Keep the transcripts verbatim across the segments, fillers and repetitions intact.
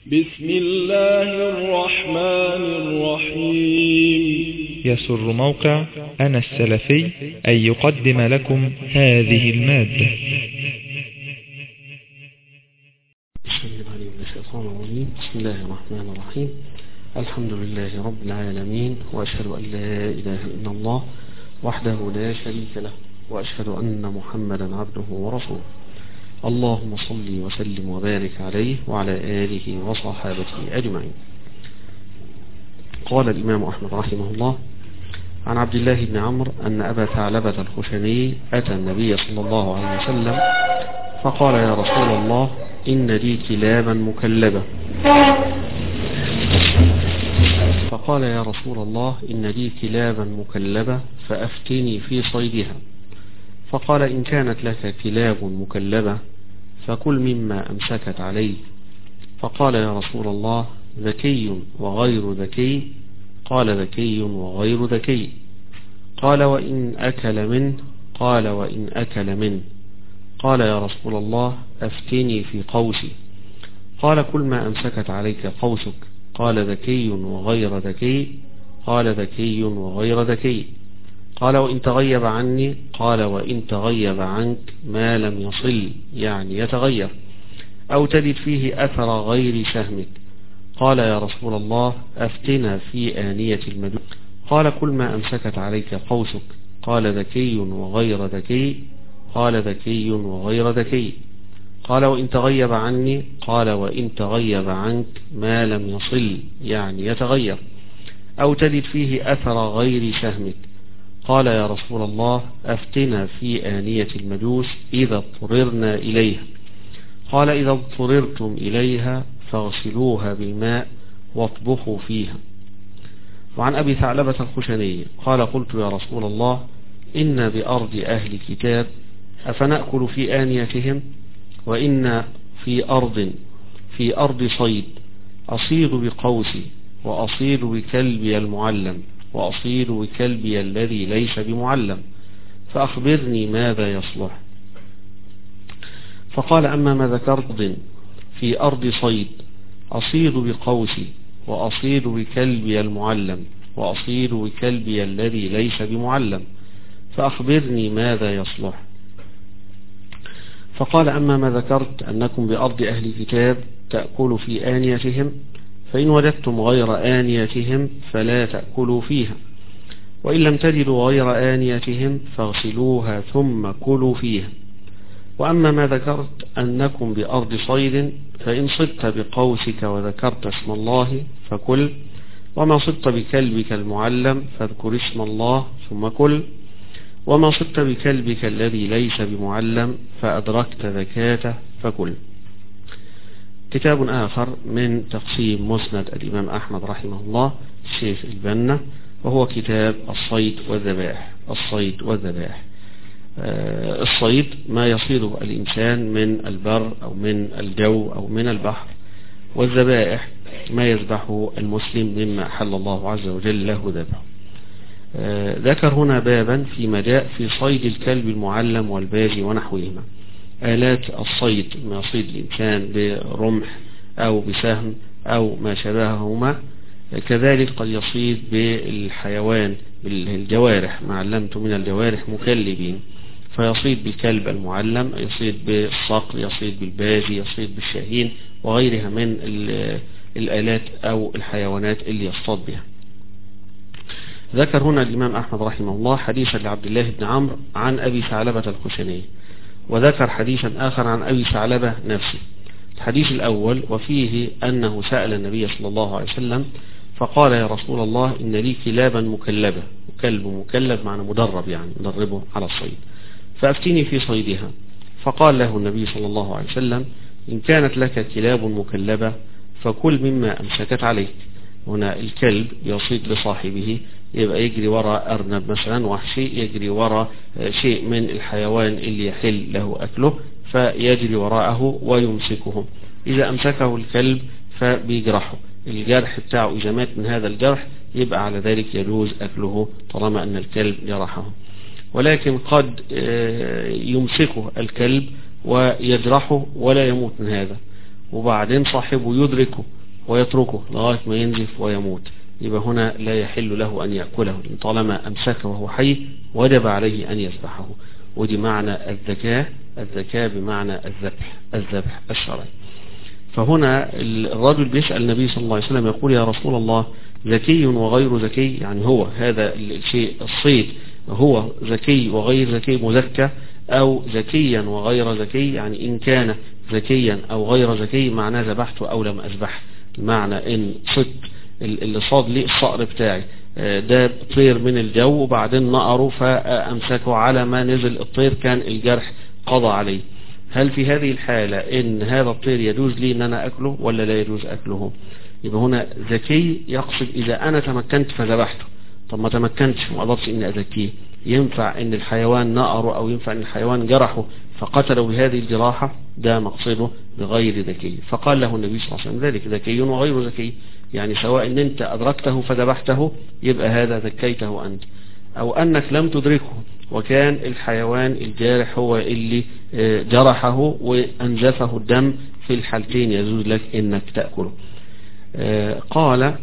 بسم الله الرحمن الرحيم. يسر موقع أنا السلفي أن يقدم لكم هذه المادة. بسم الله الرحمن الرحيم. الحمد لله رب العالمين، وأشهد أن لا إله إلا الله وحده لا شريك له، وأشهد أن محمدا عبده ورسوله. اللهم صل وسلم وبارك عليه وعلى آله وصحابته أجمعين. قال الإمام أحمد رحمه الله عن عبد الله بن عمرو أن أبا ثعلبة الخشني أتى النبي صلى الله عليه وسلم فقال: يا رسول الله، إن لي كلابا مكلبة. فقال: يا رسول الله، إن لي كلابا مكلبة فأفتني في صيدها. فقال: إن كانت لك كلاب مكلبة فكل مما أمسكت عليه. فقال: يا رسول الله، ذكي وغير ذكي؟ قال: ذكي وغير ذكي. قال: وإن أكل منه؟ قال: وإن أكل منه. قال: يا رسول الله، أفتني في قوسي. قال: كل ما أمسكت عليك قوسك. قال: ذكي وغير ذكي؟ قال: ذكي وغير ذكي. قال: وإن تغيب عني؟ قال: وإن تغيب عنك ما لم يصل، يعني يتغير، أو تجد فيه أثر غير سهمك. قال: يا رسول الله، أفتنا في آنية المدود. قال: كل ما أمسكت عليك قوسك. قال: ذكي وغير ذكي؟ قال: ذكي وغير ذكي. قال: وإن تغيب عني؟ قال: وإن تغيب عنك ما لم يصل، يعني يتغير، أو تجد فيه أثر غير سهمك. قال: يا رسول الله، أفتنا في آنية المجوس إذا اضطررنا إليها. قال: إذا اضطررتم إليها فاغسلوها بالماء واطبخوا فيها. وعن أبي ثعلبة الخشني قال: قلت: يا رسول الله، إن بأرض أهل كتاب، أفنأكل في آنيتهم؟ وإن في أرض في أرض صيد، أصيد بقوسي وأصيد بكلبي المعلم وأصيد بكلبي الذي ليس بمعلم، فأخبرني ماذا يصلح. فقال: أما ما ذكرت في أرض صيد، أصيد بقوسي وأصيد بكلبي المعلم وأصيد بكلبي الذي ليس بمعلم، فأخبرني ماذا يصلح. فقال: أما ما ذكرت أنكم بأرض أهل كتاب تأكلوا في آنيتهم، فإن وجدتم غير آنيتهم فلا تأكلوا فيها، وإن لم تجدوا غير آنيتهم فاغسلوها ثم كلوا فيها. وأما ما ذكرت أنكم بأرض صيد، فإن صدت بقوسك وذكرت اسم الله فكل، وما صدت بكلبك المعلم فاذكر اسم الله ثم كل، وما صدت بكلبك الذي ليس بمعلم فأدركت ذكاته فكل. كتاب آخر من تقسيم مسند الإمام أحمد رحمه الله الشيخ البنا، وهو كتاب الصيد والذبائح. الصيد والذبائح، آه الصيد ما يصيده الإنسان من البر أو من الجو أو من البحر، والذبائح ما يذبحه المسلم مما أحل الله عز وجل له ذبحه. آه ذكر هنا بابا فيما جاء في صيد الكلب المعلم والباجي ونحوهما. آلات الصيد ما يصيد الإنسان برمح أو بسهم أو ما شابههما، كذلك قد يصيد بالحيوان بالجوارح، ما علمت من الجوارح مكلبين، فيصيد بالكلب المعلم، يصيد بالصقر، يصيد بالباجي، يصيد بالشاهين وغيرها من الآلات أو الحيوانات اللي يصطاد بها. ذكر هنا الإمام أحمد رحمه الله حديثا لعبد الله بن عمرو عن أبي ثعلبة الخشني، وذكر حديثا آخر عن أبي ثعلبة نفسه. الحديث الأول وفيه أنه سأل النبي صلى الله عليه وسلم فقال: يا رسول الله، إن لي كلابا مكلبة. كلب مكلب معنى مدرب، يعني مدربه على الصيد، فأفتني في صيدها. فقال له النبي صلى الله عليه وسلم: إن كانت لك كلاب مكلبة فكل مما أمسكت عليك. هنا الكلب يصيد لصاحبه، يبقى يجري وراء أرنب مثلا وحشي، يجري وراء شيء من الحيوان اللي يحل له أكله، فيجري وراءه ويمسكه. إذا أمسكه الكلب فبيجرحه، الجرح بتاعه إذا مات من هذا الجرح يبقى على ذلك يجوز أكله طالما أن الكلب جرحه. ولكن قد يمسكه الكلب ويجرحه ولا يموت من هذا، وبعدين صاحبه يدركه ويتركه لغاية ما ينزف ويموت، يبقى هنا لا يحل له أن يأكله، طالما أمسكه وهو حي وجب عليه أن يذبحه. ودي معنى الذكاء، الذكاء بمعنى الذبح، الذبح الشرعي. فهنا الرجل بيسأل النبي صلى الله عليه وسلم يقول يا رسول الله ذكي وغير ذكي، يعني هو هذا الشيء الصيد هو ذكي وغير ذكي مزكى، أو ذكيا وغير ذكي، يعني إن كان ذكيا أو غير ذكي معناه ذبحته أو لم أذبح. المعنى إن صدت اللي صاد لي الصقر بتاعي ده طير من الجو وبعدين نقره فأمسكه على ما نزل الطير كان الجرح قضى عليه، هل في هذه الحالة إن هذا الطير يجوز لي إن أنا أكله ولا لا يجوز أكله؟ يبقى هنا ذكي يقصد إذا أنا تمكنت فذبحته. طب ما تمكنتش وما قدرتش إني أذكيه، ينفع إن الحيوان نقره أو ينفع إن الحيوان جرحه فقتله بهذه الجراحة؟ ده مقصده بغير ذكي. فقال له النبي صلى الله عليه وسلم ذلك ذكي وغير ذكي، يعني سواء إن أنت أدركته فذبحته يبقى هذا ذكيته أنت، أو أنك لم تدركه وكان الحيوان الجارح هو اللي جرحه وأنزفه الدم، في الحالتين يجوز لك إنك تأكله. قال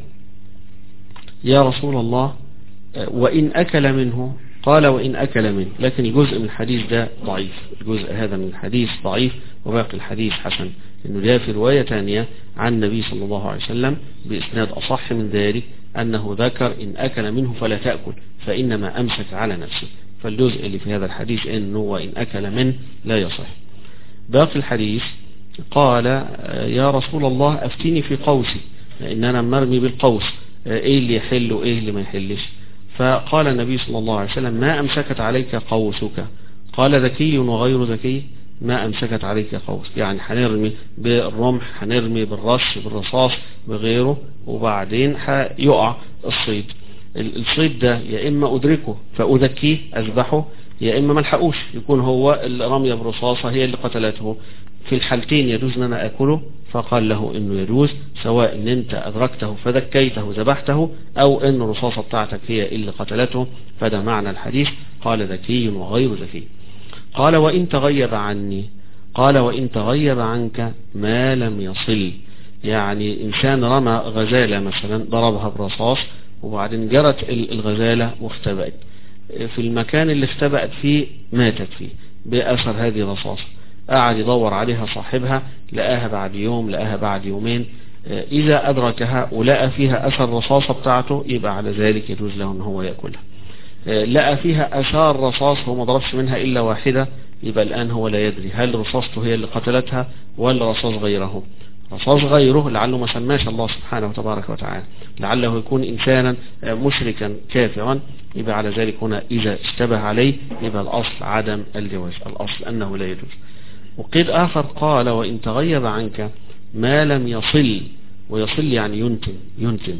يا رسول الله وإن أكل منه؟ قال وإن أكل منه، لكن الجزء من الحديث ده ضعيف، الجزء هذا من الحديث ضعيف وباقي الحديث حسن، إنه جاء في رواية ثانية عن النبي صلى الله عليه وسلم بإسناد أصح من ذلك أنه ذكر إن أكل منه فلا تأكل فإنما أمسك على نفسه، فالجزء اللي في هذا الحديث إنه وإن أكل منه لا يصح. باقي الحديث قال يا رسول الله أفتني في قوسي، لأن أنا مرمي بالقوس، إيه اللي يحل وإيه اللي ما يحلش؟ فقال النبي صلى الله عليه وسلم ما أمسكت عليك قوسك؟ قال ذكي وغير ذكي؟ ما أمسكت عليك قوس، يعني هنرمي بالرمح، هنرمي بالرش بالرصاص بغيره، وبعدين هيقع الصيد. الصيد ده يا إما أدركه فأذكيه أذبحه، يا إما ملحقوش يكون هو الرمية برصاصة هي اللي قتلته، في الحالتين يجوز أن أنا أكله. فقال له إنه يجوز سواء إن أنت أدركته فذكيته ذبحته أو إن الرصاصة بتاعتك هي اللي قتلته، فده معنى الحديث. قال ذكي وغير ذكي. قال وإن تغيب عني؟ قال وإن تغيب عنك ما لم يصل، يعني إنسان رمى غزالة مثلا ضربها برصاص وبعدين جرت الغزالة واختبأت في المكان اللي اختبأت فيه، ماتت فيه بأثر هذه الرصاصة، قاعد يدور عليها صاحبها، لقاها بعد يوم، لقاها بعد يومين، إذا أدركها ولقى فيها أثر الرصاصة بتاعته يبقى على ذلك يجوز له أن هو يأكلها. لقى فيها أثار رصاص هو ما ضربش منها إلا واحدة، يبقى الآن هو لا يدري هل رصاصته هي اللي قتلتها ولا رصاص غيره. رصاص غيره لعله ما سماش الله سبحانه وتبارك وتعالى، لعله يكون إنسانا مشركا كافرا، يبقى على ذلك هنا إذا اشتبه عليه يبقى الأصل عدم الجواز، الأصل أنه لا يجوز. وقيد آخر قال وإن تغيب عنك ما لم يصل، ويصل يعني ينتن ينتن،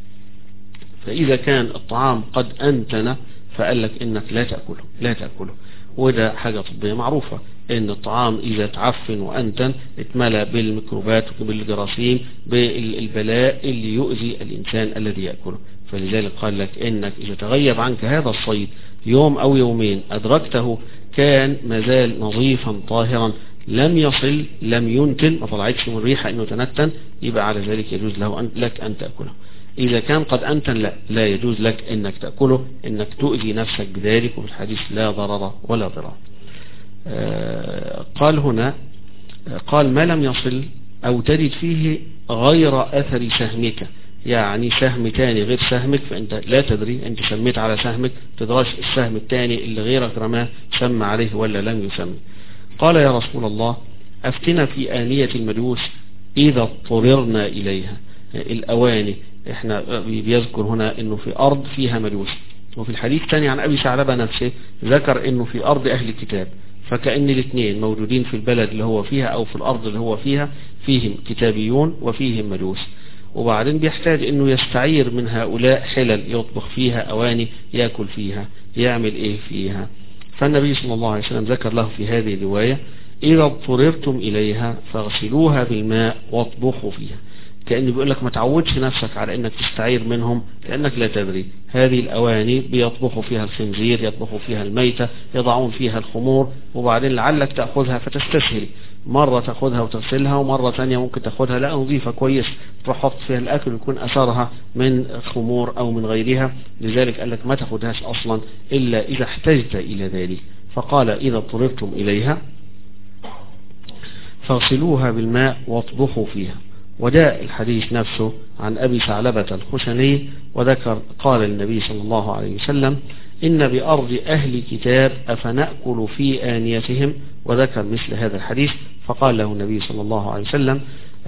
فإذا كان الطعام قد أنتن فقال لك إنك لا تأكله لا تأكله وده حاجة طبية معروفة، إن الطعام إذا تعفن وأنتن اتملى بالميكروبات وبالجراثيم بالبلاء اللي يؤذي الإنسان الذي يأكله، فلذلك قال لك إنك إذا تغيب عنك هذا الصيد يوم أو يومين أدركته كان مازال نظيفا طاهرا لم يصل لم ينتن، ما طلعتش من ريحة إنه تنتن، يبقى على ذلك يجوز له أن لك أن تأكله. إذا كان قد أنتن لا لا يجوز لك إنك تأكله، إنك تؤذي نفسك بذلك، وفي الحديث لا ضرر ولا ضرار. آه قال هنا قال ما لم يصل أو تجد فيه غير أثر سهمك، يعني سهم تاني غير سهمك، فأنت لا تدري، أنت سميت على سهمك تدرش السهم التاني اللي غيرك رماه سمى عليه ولا لم يسمي. قال يا رسول الله أفتنا في آنية المجوس إذا اضطررنا إليها. الأواني احنا بيذكر هنا انه في ارض فيها مجوس، وفي الحديث الثاني عن ابي ثعلبة نفسه ذكر انه في ارض اهل الكتاب، فكأن الاثنين موجودين في البلد اللي هو فيها او في الارض اللي هو فيها فيهم كتابيون وفيهم مجوس، وبعدين بيحتاج انه يستعير من هؤلاء حلل يطبخ فيها، اواني ياكل فيها، يعمل ايه فيها. فالنبي صلى الله عليه وسلم ذكر له في هذه الرواية إذا اضطررتم إليها فاغسلوها بالماء واطبخوا فيها، كأنه بيقول لك ما تعودش نفسك على انك تستعير منهم لانك لا تدري. هذه الاواني بيطبخوا فيها الخنزير، يطبخوا فيها الميتة، يضعون فيها الخمور، وبعدين لعلك تأخذها فتستسهل، مرة تأخذها وتغسلها، ومرة ثانية ممكن تأخذها لا نظيفة كويس تروح حط فيها الأكل ويكون أثرها من خمور أو من غيرها. لذلك قال لك ما تأخذهاش أصلا إلا إذا احتجت إلى ذلك. فقال إذا اضطررتم إليها فاغسلوها بالماء واطبخوا فيها. وجاء الحديث نفسه عن أبي ثعلبة الخشني وذكر قال النبي صلى الله عليه وسلم إن بأرض أهل كتاب أفنأكل في آنيتهم، وذكر مثل هذا الحديث. فقال له النبي صلى الله عليه وسلم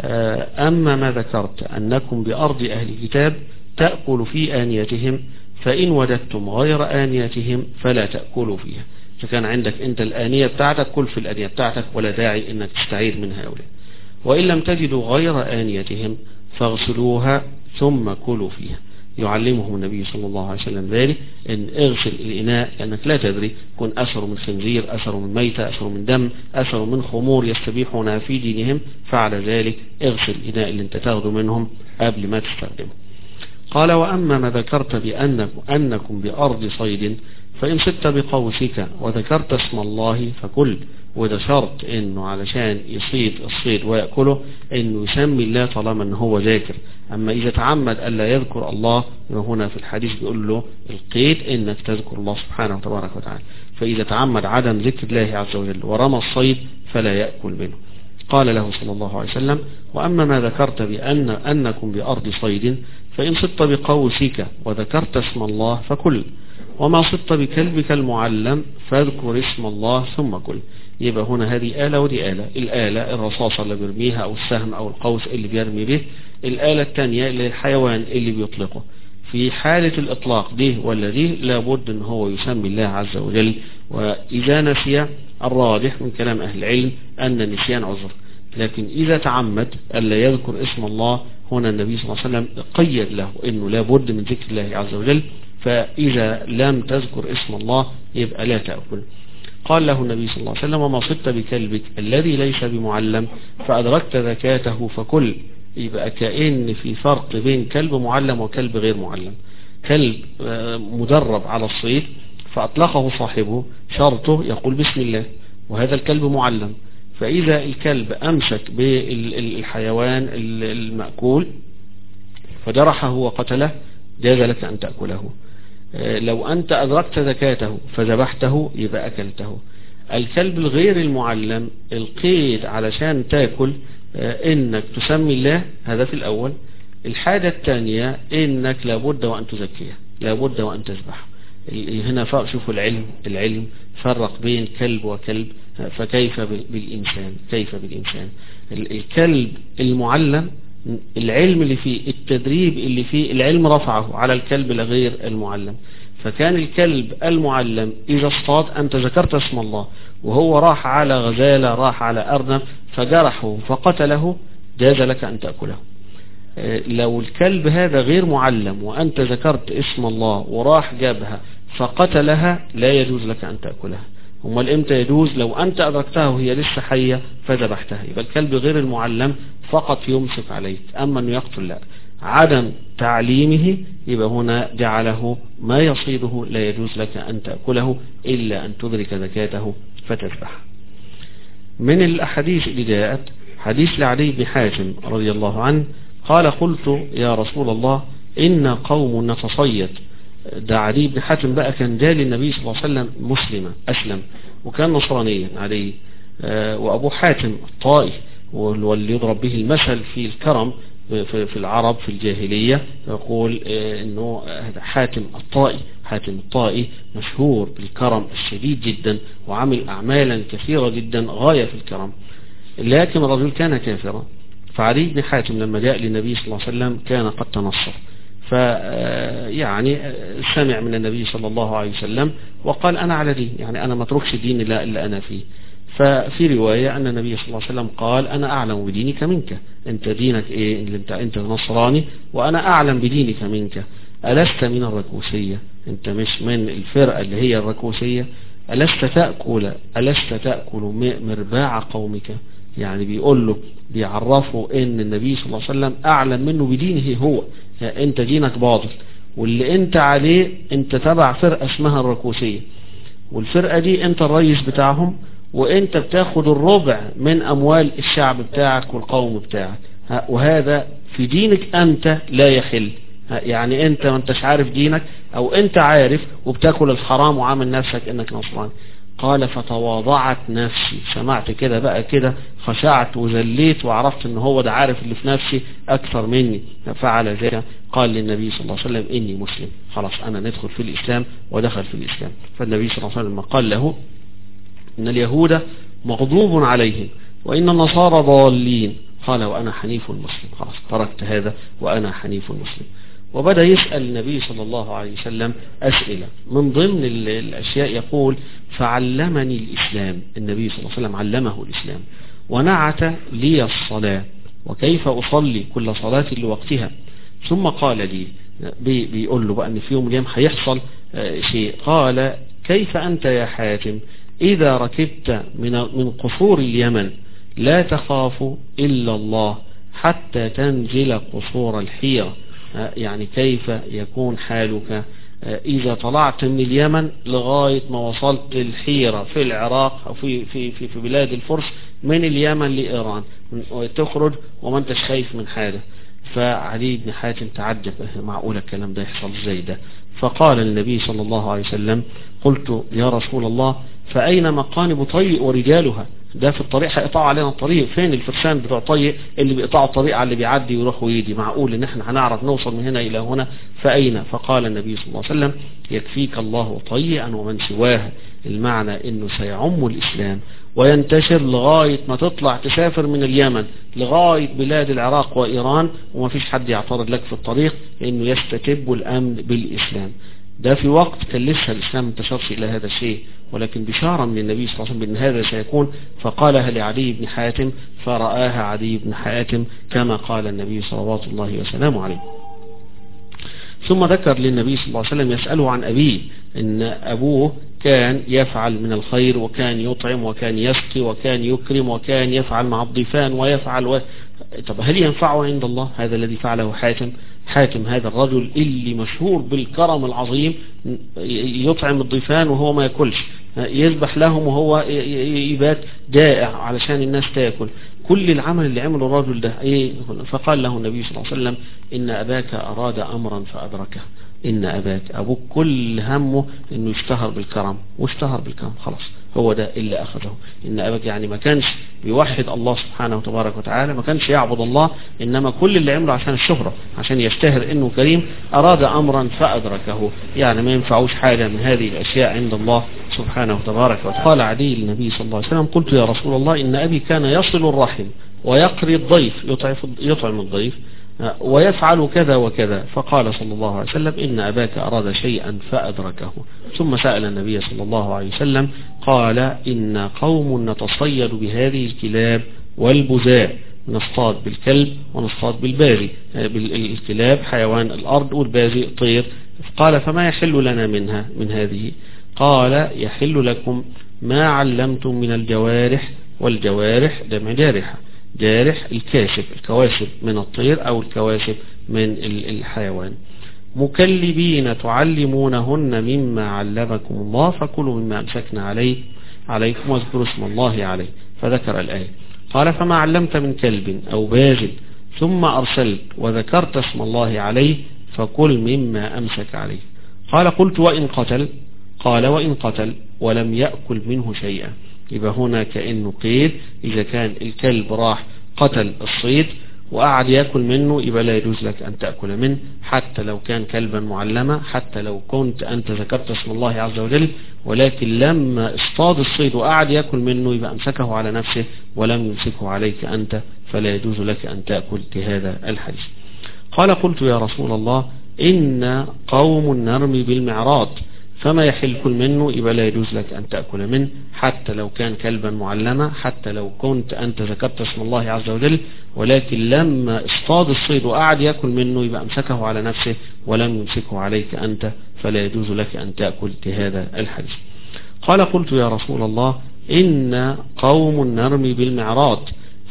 أما ما ذكرت أنكم بأرض أهل كتاب تأكل في آنيتهم فإن وجدتم غير آنيتهم فلا تأكلوا فيها. فكان عندك أنت الآنية بتاعتك كل في الآنية بتاعتك ولا داعي أنك تستعير من هؤلاء. وإن لم تجدوا غير آنيتهم فاغسلوها ثم كلوا فيها. يعلمهم النبي صلى الله عليه وسلم ذلك ان اغسل الإناء لأنك لا تدري كن أثر من خنزير، أثر من ميتة، أثر من دم، أثر من خمور يستبيحونها في دينهم، فعلى ذلك اغسل الإناء اللي انت تاخده منهم قبل ما تستخدمه. قال وأما ما ذكرت بأنكم أنكم بأرض صيد فإن صدت بقوسك وذكرت اسم الله فكل. وده شرط انه علشان يصيد الصيد ويأكله انه يسمي الله طالما انه هو ذاكر. اما اذا تعمد الا يذكر الله هنا في الحديث بيقول له القيد انك تذكر الله سبحانه وتبارك وتعالى. فاذا تعمد عدم ذكر الله عز وجل ورمى الصيد فلا يأكل منه. قال له صلى الله عليه وسلم وأما ما ذكرت بأن أنكم بأرض صيد فإن صدت بقوسك وذكرت اسم الله فكل. وما صدت بكلبك المعلم فاذكر اسم الله ثم كل. يبقى هنا هذه آلة ودي آلة. الآلة الرصاصة اللي بيرميها أو السهم أو القوس اللي بيرمي به. الآلة الثانية اللي الحيوان اللي بيطلقه. في حالة الإطلاق دي ولا دي لابد أن هو يسمي الله عز وجل. وإذا نسي الراجح من كلام أهل العلم أن النسيان عذر، لكن إذا تعمد ألا يذكر اسم الله هنا النبي صلى الله عليه وسلم قيد له أنه لابد من ذكر الله عز وجل. فإذا لم تذكر اسم الله يبقى لا تأكل. قال له النبي صلى الله عليه وسلم وما صدت بكلبك الذي ليس بمعلم فأدركت ذكاته فكل. يبقى كأن في فرق بين كلب معلم وكلب غير معلم. كلب مدرب على الصيد فأطلقه صاحبه شرطه يقول بسم الله، وهذا الكلب معلم. فإذا الكلب أمسك بالحيوان المأكول فجرحه وقتله جاز لك أن تأكله. لو أنت أدركت ذكاته فذبحته يبقى أكلته. الكلب الغير المعلم القيد علشان تأكل إنك تسمي الله، هذا في الأول. الحاجة الثانية إنك لابد وأن تزكيه، لابد وأن تذبح. هنا فرق. شوفوا العلم العلم فرق بين كلب وكلب. فكيف بالإنسان؟ كيف بالإنسان؟ الكلب المعلم العلم اللي فيه، التدريب اللي فيه، العلم رفعه على الكلب الغير المعلم. فكان الكلب المعلم إذا اصطاد أنت ذكرت اسم الله وهو راح على غزالة، راح على أرنب فجرحه فقتله، جاز لك أن تأكله. لو الكلب هذا غير معلم وأنت ذكرت اسم الله وراح جابها فقتلها لا يجوز لك أن تأكلها. امال امتى يجوز؟ لو أنت أدركتها وهي لسه حية فذبحتها. يبقى الكلب غير المعلم فقط يمسك عليك، أما أنه يقتل لا. عدم تعليمه يبقى هنا جعله ما يصيده لا يجوز لك أن تأكله إلا أن تدرك زكاته فتذبح. من الأحاديث اللي جاءت حديث لعلي بن حاتم رضي الله عنه قال قلت يا رسول الله إن قوم نتصيد. ده علي بن حاتم بقى كان جاء للنبي صلى الله عليه وسلم مسلما أسلم وكان نصرانيا عليه. وأبو حاتم الطائي واللي يضرب به المثل في الكرم في العرب في الجاهلية يقول انه حاتم الطائي. حاتم الطائي مشهور بالكرم الشديد جدا وعمل اعمالا كثيرة جدا غاية في الكرم، لكن الرجل كان كافرا. فعلي بن حاتم لما جاء للنبي صلى الله عليه وسلم كان قد تنصر، فيعني سمع من النبي صلى الله عليه وسلم وقال انا على دين، يعني انا ما اتركش دين لا الا انا فيه. ففي رواية أن النبي صلى الله عليه وسلم قال أنا أعلم بدينك منك، أنت دينك إيه؟ أنت, انت نصراني وأنا أعلم بدينك منك. ألست من الركوسية؟ أنت مش من الفرقة اللي هي الركوسية؟ ألست تأكل ألست تأكل مرباع قومك؟ يعني بيقول له بيعرفه ان النبي صلى الله عليه وسلم اعلم منه بدينه هو. انت دينك باطل، واللي انت عليه انت تبع فرقة اسمها الركوسية، والفرقة دي انت الرئيس بتاعهم، وانت بتاخد الربع من اموال الشعب بتاعك والقوم بتاعك، وهذا في دينك انت لا يحل. يعني انت ما انتش عارف دينك، او انت عارف وبتاكل الحرام وعامل نفسك انك نصراني. قال فتواضعت نفسي، سمعت كده بقى كده خشعت وذليت وعرفت ان هو ده عارف اللي في نفسي اكثر مني. فعل ذلك قال للنبي صلى الله عليه وسلم اني مسلم، خلاص انا ندخل في الاسلام، ودخل في الاسلام. فالنبي صلى الله عليه وسلم قال له ان اليهود مغضوب عليهم وان النصارى ضالين، قال وانا حنيف مسلم، خلاص تركت هذا وانا حنيف مسلم. وبدأ يسأل النبي صلى الله عليه وسلم أسئلة. من ضمن الأشياء يقول فعلمني الإسلام، النبي صلى الله عليه وسلم علمه الإسلام، ونعت لي الصلاة وكيف أصلي كل صلاة لوقتها. ثم قال لي، بيقول له بقى أن في يوم اليوم هيحصل شيء، قال كيف أنت يا حاتم إذا ركبت من من قصور اليمن لا تخاف إلا الله حتى تنزل قصور الحيرة. يعني كيف يكون حالك إذا طلعت من اليمن لغاية ما وصلت الحيرة في العراق أو في في في في بلاد الفرس، من اليمن لإيران، وتخرج وما انتش خايف من حاجة. فعلي بن حاتم تعجب، معقول الكلام ده يحصل ازاي ده؟ فقال النبي صلى الله عليه وسلم قلت يا رسول الله فأين مقانب طيء ورجالها؟ ده في الطريق هيقطعوا علينا الطريق، فين الفرسان بتوع طيء اللي بيقطعوا الطريق على اللي بيعدي ويروح ويجي؟ معقول ان احنا هنعرف نوصل من هنا الى هنا؟ فأين؟ فقال النبي صلى الله عليه وسلم يكفيك الله طيئا ومن سواه. المعنى انه سيعم الاسلام وينتشر لغاية ما تطلع تسافر من اليمن لغاية بلاد العراق وإيران، وما فيش حد يعترض لك في الطريق، انه يستتب الامن بالاسلام. ده في وقت كان لسه الإسلام انتشرش إلى هذا الشيء، ولكن بشارة من النبي صلى الله عليه وسلم بأن هذا سيكون، فقالها لعلي بن حاتم فرآها علي بن حاتم كما قال النبي صلوات الله وسلامه عليه. ثم ذكر للنبي صلى الله عليه وسلم يسأله عن أبيه، إن أبوه كان يفعل من الخير وكان يطعم وكان يسقي وكان يكرم وكان يفعل مع الضيفان ويفعل و... طب هل ينفعه عند الله هذا الذي فعله حاتم؟ حاتم هذا الرجل اللي مشهور بالكرم العظيم، يطعم الضيفان وهو ما يأكلش، يذبح لهم وهو يبات جائع علشان الناس تأكل، كل العمل اللي عمله الرجل ده ايه؟ فقال له النبي صلى الله عليه وسلم إن أباك أراد أمرا فأدركه. إن أباك، أبوك كل همه إنه يشتهر بالكرم، واشتهر بالكرم خلاص، هو ده اللي أخذه. إن أباك يعني ما كانش بيوحد الله سبحانه وتبارك وتعالى، ما كانش يعبد الله، إنما كل اللي عمله عشان الشهرة، عشان يشتهر إنه كريم. أراد أمرا فأدركه، يعني ما ينفعوش حاجة من هذه الأشياء عند الله سبحانه وتبارك وتعالى. قال عدي للنبي صلى الله عليه وسلم قلت يا رسول الله إن أبي كان يصل الرحم ويقري الضيف، يطعم الضيف ويفعل كذا وكذا. فقال صلى الله عليه وسلم إن أباك أراد شيئا فأدركه. ثم سأل النبي صلى الله عليه وسلم قال إن قوم نتصيد بهذه الكلاب والبزاء، نصطاد بالكلب ونصطاد بالبازي، الكلاب حيوان الأرض والبازي طير. قال فما يحل لنا منها من هذه؟ قال يحل لكم ما علمتم من الجوارح، والجوارح جمع جارحة، جارح الكاشف، الكواشف من الطير أو الكواشف من الحيوان. مكلبين تعلمونهن مما علمكم الله فكلوا مما أمسكنا عليه عليكم واذكروا اسم الله عليه. فذكر الآية. قال فما علمت من كلب أو باز ثم أرسلت وذكرت اسم الله عليه فكل مما أمسك عليه. قال قلت وإن قتل؟ قال وإن قتل ولم يأكل منه شيئا. يبقى هنا كأنه قيل إذا كان الكلب راح قتل الصيد وقعد يأكل منه يبقى لا يجوز لك أن تأكل منه، حتى لو كان كلبا معلما، حتى لو كنت أنت ذكرت اسم الله عز وجل، ولكن لما اصطاد الصيد وقعد يأكل منه يبقى أمسكه على نفسه ولم يمسكه عليك أنت، فلا يجوز لك أن تأكل بهذا الحديث. قال قلت يا رسول الله إن قوم نرمي بالمعراض فما يحل كل منه؟ يبقى لا يجوز لك أن تأكل منه، حتى لو كان كلبا معلما، حتى لو كنت أنت ذكرت اسم الله عز وجل، ولكن لما اصطاد الصيد وقعد يأكل منه يبقى أمسكه على نفسه ولم يمسكه عليك أنت، فلا يجوز لك أن تأكل بهذا الحديث. قال قلت يا رسول الله إن قوم نرمي بالمعراض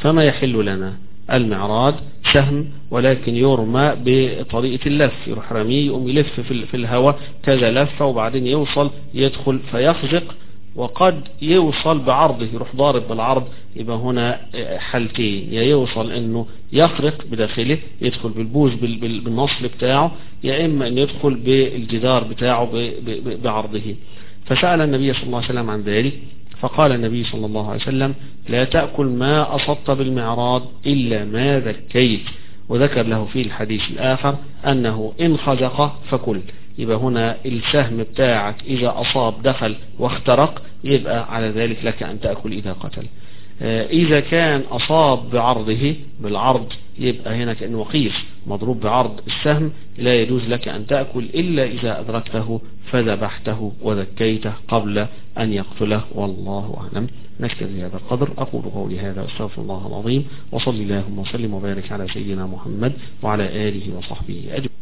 فما يحل لنا المعراض سهم ولكن يرمى بطريقة اللف، يروح رميه يقوم يلف في الهواء كذا لفة وبعدين يوصل يدخل فيخزق، وقد يوصل بعرضه يروح ضارب بالعرض. يبقى هنا حالتين، يا يوصل انه يخرق بداخله يدخل بالبوز بالنصل بتاعه، يا اما ان يدخل بالجدار بتاعه بعرضه. فسأل النبي صلى الله عليه وسلم عن ذلك، فقال النبي صلى الله عليه وسلم لا تأكل ما أصبت بالمعراض إلا ما ذكيت، وذكر له في الحديث الآخر أنه إن خزق فكل. يبقى هنا السهم بتاعك إذا أصاب دخل واخترق يبقى على ذلك لك أن تأكل إذا قتل. إذا كان أصاب بعرضه بالعرض يبقى هنا كأنه وقيس مضروب بعرض السهم، لا يجوز لك أن تأكل إلا إذا أدركته فذبحته وذكيته قبل أن يقتله، والله أعلم. نكتفي هذا القدر، أقول قولي هذا واستغفر الله العظيم، وصلي اللهم وسلم وبارك على سيدنا محمد وعلى آله وصحبه أجمعين.